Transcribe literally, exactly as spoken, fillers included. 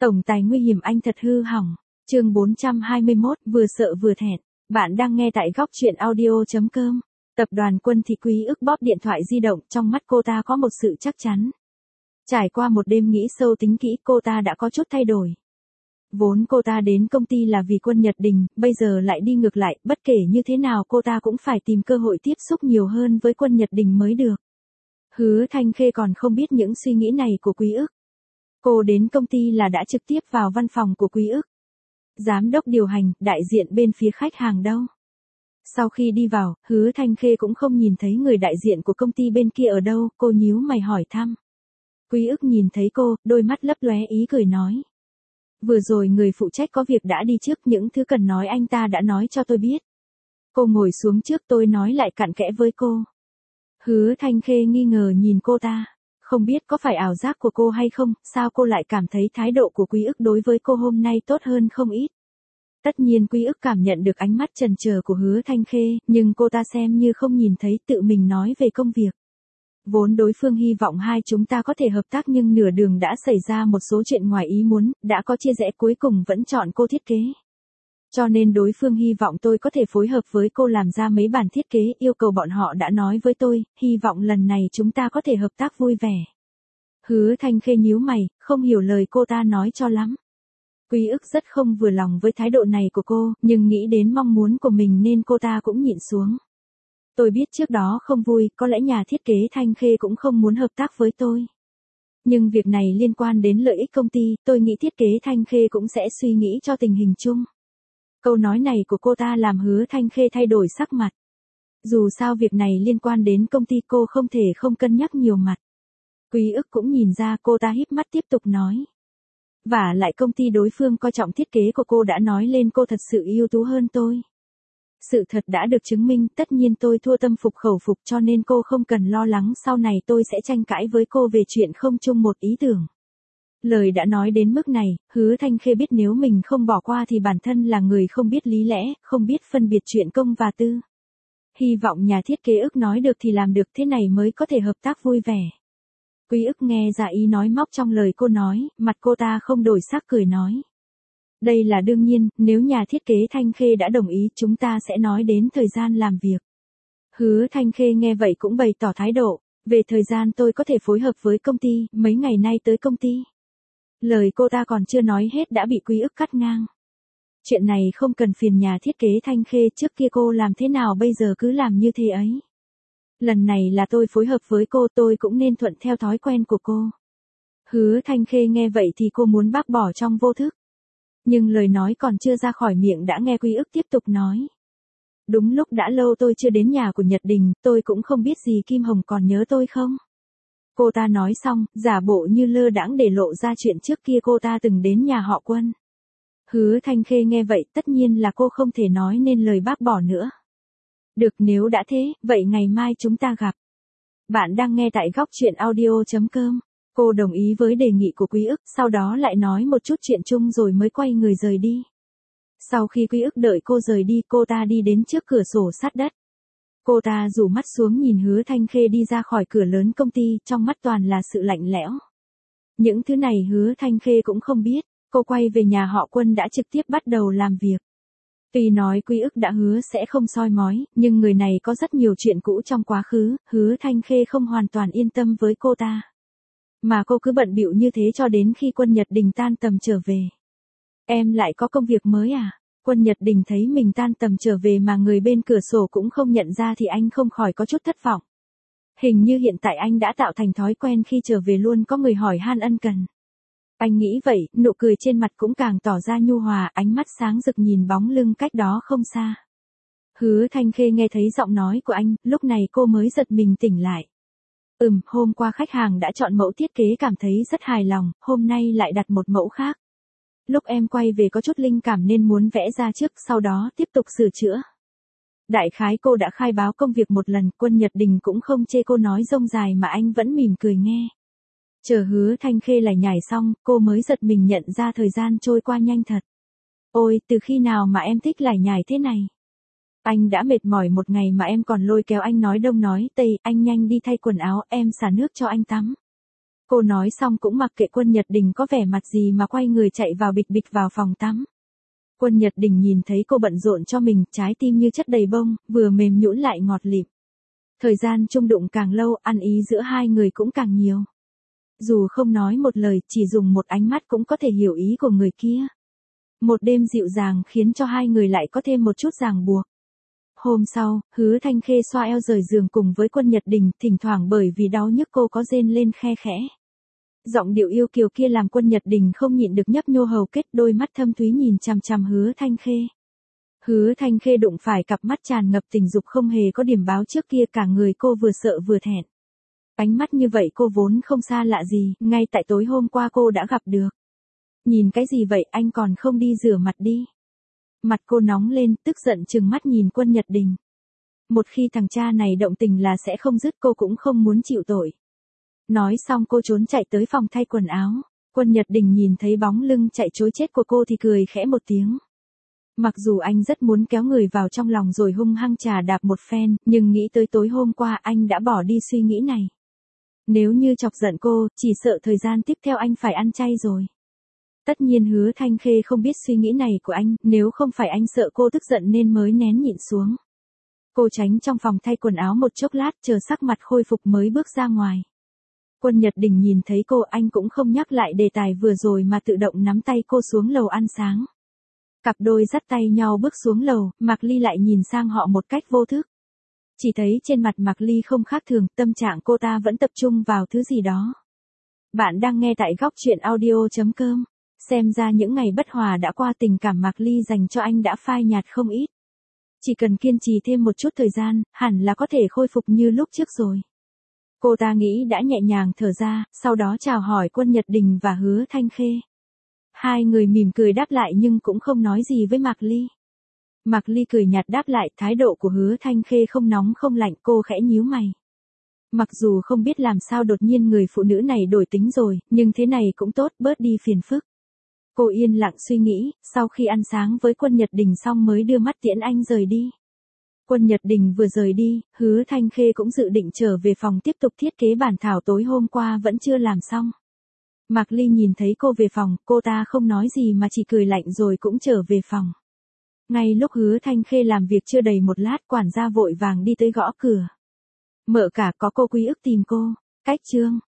Tổng tài nguy hiểm anh thật hư hỏng. Chương bốn trăm hai mươi mốt, vừa sợ vừa thẹn. Bạn đang nghe tại góc truyện audio chấm com. Tập đoàn Quân Thị Quý ức bóp điện thoại di động, trong mắt cô ta có một sự chắc chắn. Trải qua một đêm nghĩ sâu tính kỹ, cô ta đã có chút thay đổi. Vốn cô ta đến công ty là vì Quân Nhật Đình, bây giờ lại đi ngược lại, bất kể như thế nào cô ta cũng phải tìm cơ hội tiếp xúc nhiều hơn với Quân Nhật Đình mới được. Hứa Thanh Khê còn không biết những suy nghĩ này của Quý ức. Cô đến công ty là đã trực tiếp vào văn phòng của Quý ức. Giám đốc điều hành, đại diện bên phía khách hàng đâu? Sau khi đi vào, Hứa Thanh Khê cũng không nhìn thấy người đại diện của công ty bên kia ở đâu, cô nhíu mày hỏi thăm. Quý ức nhìn thấy cô, đôi mắt lấp lóe ý cười nói. Vừa rồi người phụ trách có việc đã đi trước, những thứ cần nói anh ta đã nói cho tôi biết. Cô ngồi xuống trước, tôi nói lại cặn kẽ với cô. Hứa Thanh Khê nghi ngờ nhìn cô ta. Không biết có phải ảo giác của cô hay không, sao cô lại cảm thấy thái độ của Quý ức đối với cô hôm nay tốt hơn không ít. Tất nhiên Quý ức cảm nhận được ánh mắt chần chờ của Hứa Thanh Khê, nhưng cô ta xem như không nhìn thấy, tự mình nói về công việc. Vốn đối phương hy vọng hai chúng ta có thể hợp tác nhưng nửa đường đã xảy ra một số chuyện ngoài ý muốn, đã có chia rẽ cuối cùng vẫn chọn cô thiết kế. Cho nên đối phương hy vọng tôi có thể phối hợp với cô làm ra mấy bản thiết kế, yêu cầu bọn họ đã nói với tôi, hy vọng lần này chúng ta có thể hợp tác vui vẻ. Hứa Thanh Khê nhíu mày, không hiểu lời cô ta nói cho lắm. Quý ức rất không vừa lòng với thái độ này của cô, nhưng nghĩ đến mong muốn của mình nên cô ta cũng nhịn xuống. Tôi biết trước đó không vui, có lẽ nhà thiết kế Thanh Khê cũng không muốn hợp tác với tôi. Nhưng việc này liên quan đến lợi ích công ty, tôi nghĩ thiết kế Thanh Khê cũng sẽ suy nghĩ cho tình hình chung. Câu nói này của cô ta làm Hứa Thanh Khê thay đổi sắc mặt. Dù sao việc này liên quan đến công ty, cô không thể không cân nhắc nhiều mặt. Quý ức cũng nhìn ra, cô ta híp mắt tiếp tục nói. Vả lại công ty đối phương coi trọng thiết kế của cô đã nói lên cô thật sự ưu tú hơn tôi. Sự thật đã được chứng minh, tất nhiên tôi thua tâm phục khẩu phục, cho nên cô không cần lo lắng sau này tôi sẽ tranh cãi với cô về chuyện không chung một ý tưởng. Lời đã nói đến mức này, Hứa Thanh Khê biết nếu mình không bỏ qua thì bản thân là người không biết lý lẽ, không biết phân biệt chuyện công và tư. Hy vọng nhà thiết kế ức nói được thì làm được, thế này mới có thể hợp tác vui vẻ. Quý ức nghe ra ý nói móc trong lời cô nói, mặt cô ta không đổi sắc cười nói. Đây là đương nhiên, nếu nhà thiết kế Thanh Khê đã đồng ý chúng ta sẽ nói đến thời gian làm việc. Hứa Thanh Khê nghe vậy cũng bày tỏ thái độ, về thời gian tôi có thể phối hợp với công ty, mấy ngày nay tới công ty. Lời cô ta còn chưa nói hết đã bị Quý ức cắt ngang. Chuyện này không cần phiền nhà thiết kế Thanh Khê, trước kia cô làm thế nào bây giờ cứ làm như thế ấy. Lần này là tôi phối hợp với cô, tôi cũng nên thuận theo thói quen của cô. Hứa Thanh Khê nghe vậy thì cô muốn bác bỏ trong vô thức. Nhưng lời nói còn chưa ra khỏi miệng đã nghe Quý ức tiếp tục nói. Đúng lúc đã lâu tôi chưa đến nhà của Nhật Đình, tôi cũng không biết gì Kim Hồng còn nhớ tôi không? Cô ta nói xong, giả bộ như lơ đãng để lộ ra chuyện trước kia cô ta từng đến nhà họ Quân. Hứa Thanh Khê nghe vậy tất nhiên là cô không thể nói nên lời bác bỏ nữa. Được, nếu đã thế, vậy ngày mai chúng ta gặp. Bạn đang nghe tại góc truyện audio chấm com. Cô đồng ý với đề nghị của Quý ức, sau đó lại nói một chút chuyện chung rồi mới quay người rời đi. Sau khi Quý ức đợi cô rời đi, cô ta đi đến trước cửa sổ sát đất. Cô ta rủ mắt xuống nhìn Hứa Thanh Khê đi ra khỏi cửa lớn công ty, trong mắt toàn là sự lạnh lẽo. Những thứ này Hứa Thanh Khê cũng không biết, cô quay về nhà họ Quân đã trực tiếp bắt đầu làm việc. Tuy nói Quý ức đã hứa sẽ không soi mói, nhưng người này có rất nhiều chuyện cũ trong quá khứ, Hứa Thanh Khê không hoàn toàn yên tâm với cô ta. Mà cô cứ bận bịu như thế cho đến khi Quân Nhật Đình tan tầm trở về. Em lại có công việc mới à? Quân Nhật Đình thấy mình tan tầm trở về mà người bên cửa sổ cũng không nhận ra thì anh không khỏi có chút thất vọng. Hình như hiện tại anh đã tạo thành thói quen khi trở về luôn có người hỏi han ân cần. Anh nghĩ vậy, nụ cười trên mặt cũng càng tỏ ra nhu hòa, ánh mắt sáng rực nhìn bóng lưng cách đó không xa. Hứa Thanh Khê nghe thấy giọng nói của anh, lúc này cô mới giật mình tỉnh lại. Ừm, hôm qua khách hàng đã chọn mẫu thiết kế cảm thấy rất hài lòng, hôm nay lại đặt một mẫu khác. Lúc em quay về có chút linh cảm nên muốn vẽ ra trước, sau đó tiếp tục sửa chữa. Đại khái cô đã khai báo công việc một lần, Quân Nhật Đình cũng không chê cô nói rông dài mà anh vẫn mỉm cười nghe. Chờ Hứa Thanh Khê lải nhải xong, cô mới giật mình nhận ra thời gian trôi qua nhanh thật. Ôi, từ khi nào mà em thích lải nhải thế này? Anh đã mệt mỏi một ngày mà em còn lôi kéo anh nói đông nói tây, anh nhanh đi thay quần áo, em xả nước cho anh tắm. Cô nói xong cũng mặc kệ Quân Nhật Đình có vẻ mặt gì mà quay người chạy vào bịch bịch vào phòng tắm. Quân Nhật Đình nhìn thấy cô bận rộn cho mình, trái tim như chất đầy bông, vừa mềm nhũn lại ngọt lịm. Thời gian chung đụng càng lâu, ăn ý giữa hai người cũng càng nhiều. Dù không nói một lời, chỉ dùng một ánh mắt cũng có thể hiểu ý của người kia. Một đêm dịu dàng khiến cho hai người lại có thêm một chút ràng buộc. Hôm sau, Hứa Thanh Khê xoa eo rời giường cùng với Quân Nhật Đình, thỉnh thoảng bởi vì đau nhức cô có rên lên khe khẽ. Giọng điệu yêu kiều kia làm Quân Nhật Đình không nhịn được nhấp nhô hầu kết, đôi mắt thâm thúy nhìn chằm chằm Hứa Thanh Khê. Hứa Thanh Khê đụng phải cặp mắt tràn ngập tình dục không hề có điểm báo trước kia, cả người cô vừa sợ vừa thẹn. Ánh mắt như vậy cô vốn không xa lạ gì, ngay tại tối hôm qua cô đã gặp được. Nhìn cái gì vậy, anh còn không đi rửa mặt đi. Mặt cô nóng lên, tức giận trừng mắt nhìn Quân Nhật Đình. Một khi thằng cha này động tình là sẽ không dứt, cô cũng không muốn chịu tội. Nói xong cô trốn chạy tới phòng thay quần áo. Quân Nhật Đình nhìn thấy bóng lưng chạy trối chết của cô thì cười khẽ một tiếng. Mặc dù anh rất muốn kéo người vào trong lòng rồi hung hăng chà đạp một phen, nhưng nghĩ tới tối hôm qua anh đã bỏ đi suy nghĩ này. Nếu như chọc giận cô, chỉ sợ thời gian tiếp theo anh phải ăn chay rồi. Tất nhiên Hứa Thanh Khê không biết suy nghĩ này của anh, nếu không phải anh sợ cô tức giận nên mới nén nhịn xuống. Cô tránh trong phòng thay quần áo một chốc lát, chờ sắc mặt khôi phục mới bước ra ngoài. Quân Nhật Đình nhìn thấy cô, anh cũng không nhắc lại đề tài vừa rồi mà tự động nắm tay cô xuống lầu ăn sáng. Cặp đôi dắt tay nhau bước xuống lầu, Mạc Ly lại nhìn sang họ một cách vô thức. Chỉ thấy trên mặt Mạc Ly không khác thường, tâm trạng cô ta vẫn tập trung vào thứ gì đó. Bạn đang nghe tại góc truyện audio chấm com. Xem ra những ngày bất hòa đã qua, tình cảm Mạc Ly dành cho anh đã phai nhạt không ít. Chỉ cần kiên trì thêm một chút thời gian, hẳn là có thể khôi phục như lúc trước rồi. Cô ta nghĩ đã nhẹ nhàng thở ra, sau đó chào hỏi Quân Nhật Đình và Hứa Thanh Khê. Hai người mỉm cười đáp lại nhưng cũng không nói gì với Mạc Ly. Mạc Ly cười nhạt đáp lại, thái độ của Hứa Thanh Khê không nóng không lạnh, cô khẽ nhíu mày. Mặc dù không biết làm sao đột nhiên người phụ nữ này đổi tính rồi, nhưng thế này cũng tốt, bớt đi phiền phức. Cô yên lặng suy nghĩ, sau khi ăn sáng với Quân Nhật Đình xong mới đưa mắt tiễn anh rời đi. Quân Nhật Đình vừa rời đi, Hứa Thanh Khê cũng dự định trở về phòng tiếp tục thiết kế bản thảo tối hôm qua vẫn chưa làm xong. Mạc Ly nhìn thấy cô về phòng, cô ta không nói gì mà chỉ cười lạnh rồi cũng trở về phòng. Ngay lúc Hứa Thanh Khê làm việc chưa đầy một lát, quản gia vội vàng đi tới gõ cửa. Mợ cả, có cô Quý Ức tìm cô. Cách chương